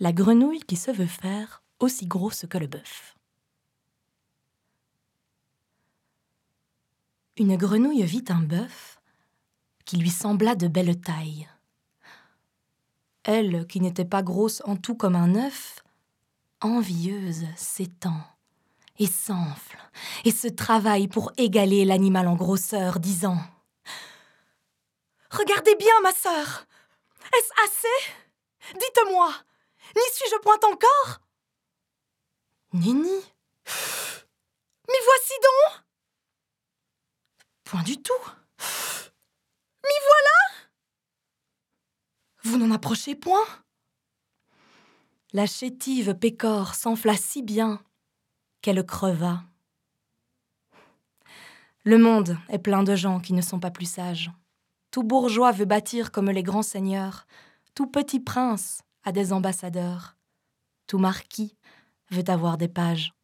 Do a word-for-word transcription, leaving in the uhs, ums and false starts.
La grenouille qui se veut faire aussi grosse que le bœuf. Une grenouille vit un bœuf qui lui sembla de belle taille. Elle, qui n'était pas grosse en tout comme un œuf, envieuse s'étend et s'enfle et se travaille pour égaler l'animal en grosseur, disant « Regardez bien, ma sœur! Est-ce assez? Dites-moi, n'y suis-je point encore ?»« Nenni. Mais voici donc !»« Point du tout. »« M'y voilà !»« Vous n'en approchez point ?» La chétive pécore s'enfla si bien qu'elle creva. Le monde est plein de gens qui ne sont pas plus sages. Tout bourgeois veut bâtir comme les grands seigneurs. Tout petit prince a des ambassadeurs. Tout marquis veut avoir des pages.